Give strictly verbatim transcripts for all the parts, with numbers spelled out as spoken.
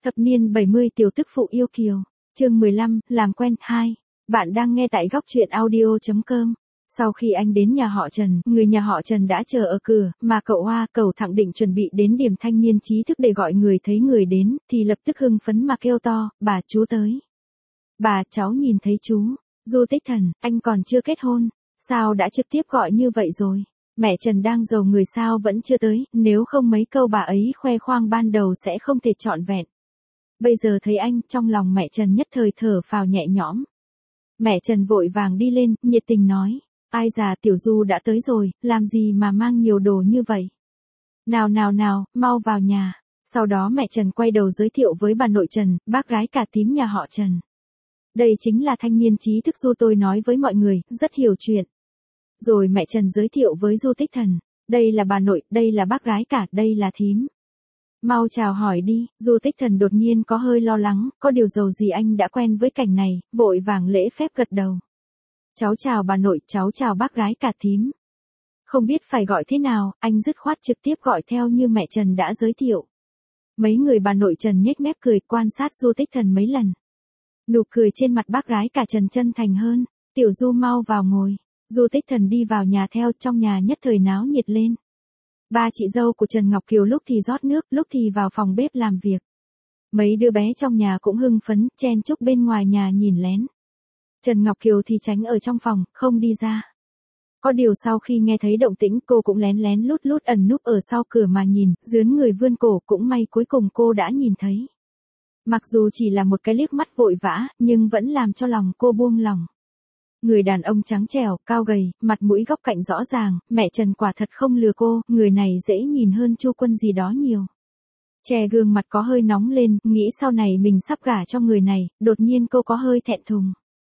Thập niên bảy mươi tiểu tức phụ yêu kiều. Chương mười lăm, làm quen hai. Bạn đang nghe tại góc truyện audio chấm com. Sau khi anh đến nhà họ Trần, người nhà họ Trần đã chờ ở cửa, mà cậu Hoa, cậu Thẳng định chuẩn bị đến điểm thanh niên trí thức để gọi người thấy người đến, thì lập tức hưng phấn mà kêu to, bà chú tới. Bà, cháu nhìn thấy chú. Du Tích Thần, anh còn chưa kết hôn, sao đã trực tiếp gọi như vậy rồi? Mẹ Trần đang giàu người sao vẫn chưa tới, nếu không mấy câu bà ấy khoe khoang ban đầu sẽ không thể trọn vẹn. Bây giờ thấy anh, trong lòng mẹ Trần nhất thời thở phào nhẹ nhõm. Mẹ Trần vội vàng đi lên, nhiệt tình nói, ai già tiểu Du đã tới rồi, làm gì mà mang nhiều đồ như vậy? Nào nào nào, mau vào nhà. Sau đó mẹ Trần quay đầu giới thiệu với bà nội Trần, bác gái cả tím nhà họ Trần. Đây chính là thanh niên trí thức Du tôi nói với mọi người, rất hiểu chuyện. Rồi mẹ Trần giới thiệu với Du Tích Thần, đây là bà nội, đây là bác gái cả, đây là thím. Mau chào hỏi đi. Du Tích Thần đột nhiên có hơi lo lắng, có điều dầu gì anh đã quen với cảnh này, vội vàng lễ phép gật đầu. Cháu chào bà nội, cháu chào bác gái cả thím. Không biết phải gọi thế nào, anh dứt khoát trực tiếp gọi theo như mẹ Trần đã giới thiệu. Mấy người bà nội Trần nhếch mép cười, quan sát Du Tích Thần mấy lần. Nụ cười trên mặt bác gái cả Trần chân thành hơn, tiểu Du mau vào ngồi. Du Tích Thần đi vào nhà theo, trong nhà nhất thời náo nhiệt lên. Ba chị dâu của Trần Ngọc Kiều lúc thì rót nước, lúc thì vào phòng bếp làm việc. Mấy đứa bé trong nhà cũng hưng phấn, chen chúc bên ngoài nhà nhìn lén. Trần Ngọc Kiều thì tránh ở trong phòng, không đi ra. Có điều sau khi nghe thấy động tĩnh cô cũng lén lén lút lút ẩn núp ở sau cửa mà nhìn, dướn người vươn cổ, cũng may cuối cùng cô đã nhìn thấy. Mặc dù chỉ là một cái liếc mắt vội vã, nhưng vẫn làm cho lòng cô buông lỏng. Người đàn ông trắng trẻo, cao gầy, mặt mũi góc cạnh rõ ràng, mẹ Trần quả thật không lừa cô, người này dễ nhìn hơn Chu Quân gì đó nhiều. Che gương mặt có hơi nóng lên, nghĩ sau này mình sắp gả cho người này, đột nhiên cô có hơi thẹn thùng.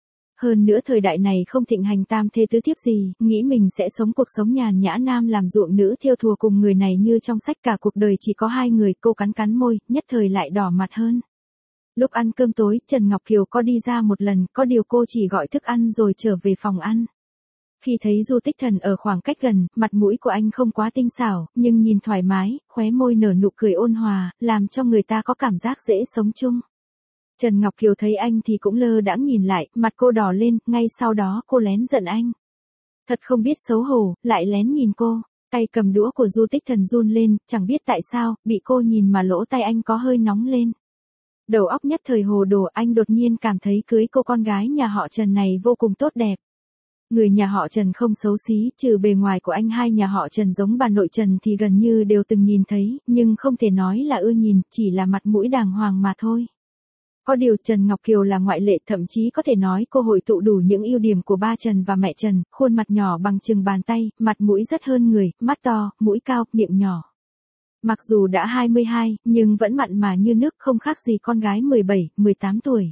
Hơn nữa thời đại này không thịnh hành tam thê tứ thiếp gì, nghĩ mình sẽ sống cuộc sống nhàn nhã nam làm ruộng nữ thêu thùa cùng người này như trong sách cả cuộc đời chỉ có hai người, cô cắn cắn môi, nhất thời lại đỏ mặt hơn. Lúc ăn cơm tối, Trần Ngọc Kiều có đi ra một lần, có điều cô chỉ gọi thức ăn rồi trở về phòng ăn. Khi thấy Du Tích Thần ở khoảng cách gần, mặt mũi của anh không quá tinh xảo, nhưng nhìn thoải mái, khóe môi nở nụ cười ôn hòa, làm cho người ta có cảm giác dễ sống chung. Trần Ngọc Kiều thấy anh thì cũng lơ đãng nhìn lại, mặt cô đỏ lên, ngay sau đó cô lén giận anh. Thật không biết xấu hổ, lại lén nhìn cô. Tay cầm đũa của Du Tích Thần run lên, chẳng biết tại sao, bị cô nhìn mà lỗ tay anh có hơi nóng lên. Đầu óc nhất thời hồ đồ, anh đột nhiên cảm thấy cưới cô con gái nhà họ Trần này vô cùng tốt đẹp. Người nhà họ Trần không xấu xí, trừ bề ngoài của anh hai nhà họ Trần giống bà nội Trần thì gần như đều từng nhìn thấy, nhưng không thể nói là ưa nhìn, chỉ là mặt mũi đàng hoàng mà thôi. Có điều Trần Ngọc Kiều là ngoại lệ, thậm chí có thể nói cô hội tụ đủ những ưu điểm của ba Trần và mẹ Trần, khuôn mặt nhỏ bằng chừng bàn tay, mặt mũi rất hơn người, mắt to, mũi cao, miệng nhỏ. Mặc dù đã hai mươi hai, nhưng vẫn mặn mà như nước, không khác gì con gái mười bảy, mười tám tuổi.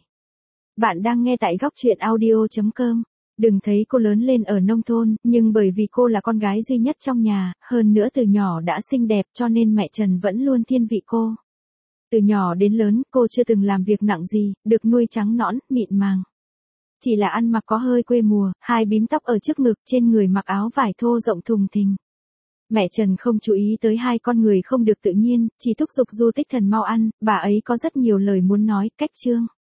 Bạn đang nghe tại góc truyện audio chấm com. Đừng thấy cô lớn lên ở nông thôn, nhưng bởi vì cô là con gái duy nhất trong nhà, hơn nữa từ nhỏ đã xinh đẹp cho nên mẹ Trần vẫn luôn thiên vị cô. Từ nhỏ đến lớn, cô chưa từng làm việc nặng gì, được nuôi trắng nõn, mịn màng. Chỉ là ăn mặc có hơi quê mùa, hai bím tóc ở trước ngực, trên người mặc áo vải thô rộng thùng thình. Mẹ Trần không chú ý tới hai con người không được tự nhiên, chỉ thúc giục Du Tích Thần mau ăn, bà ấy có rất nhiều lời muốn nói, cách chương.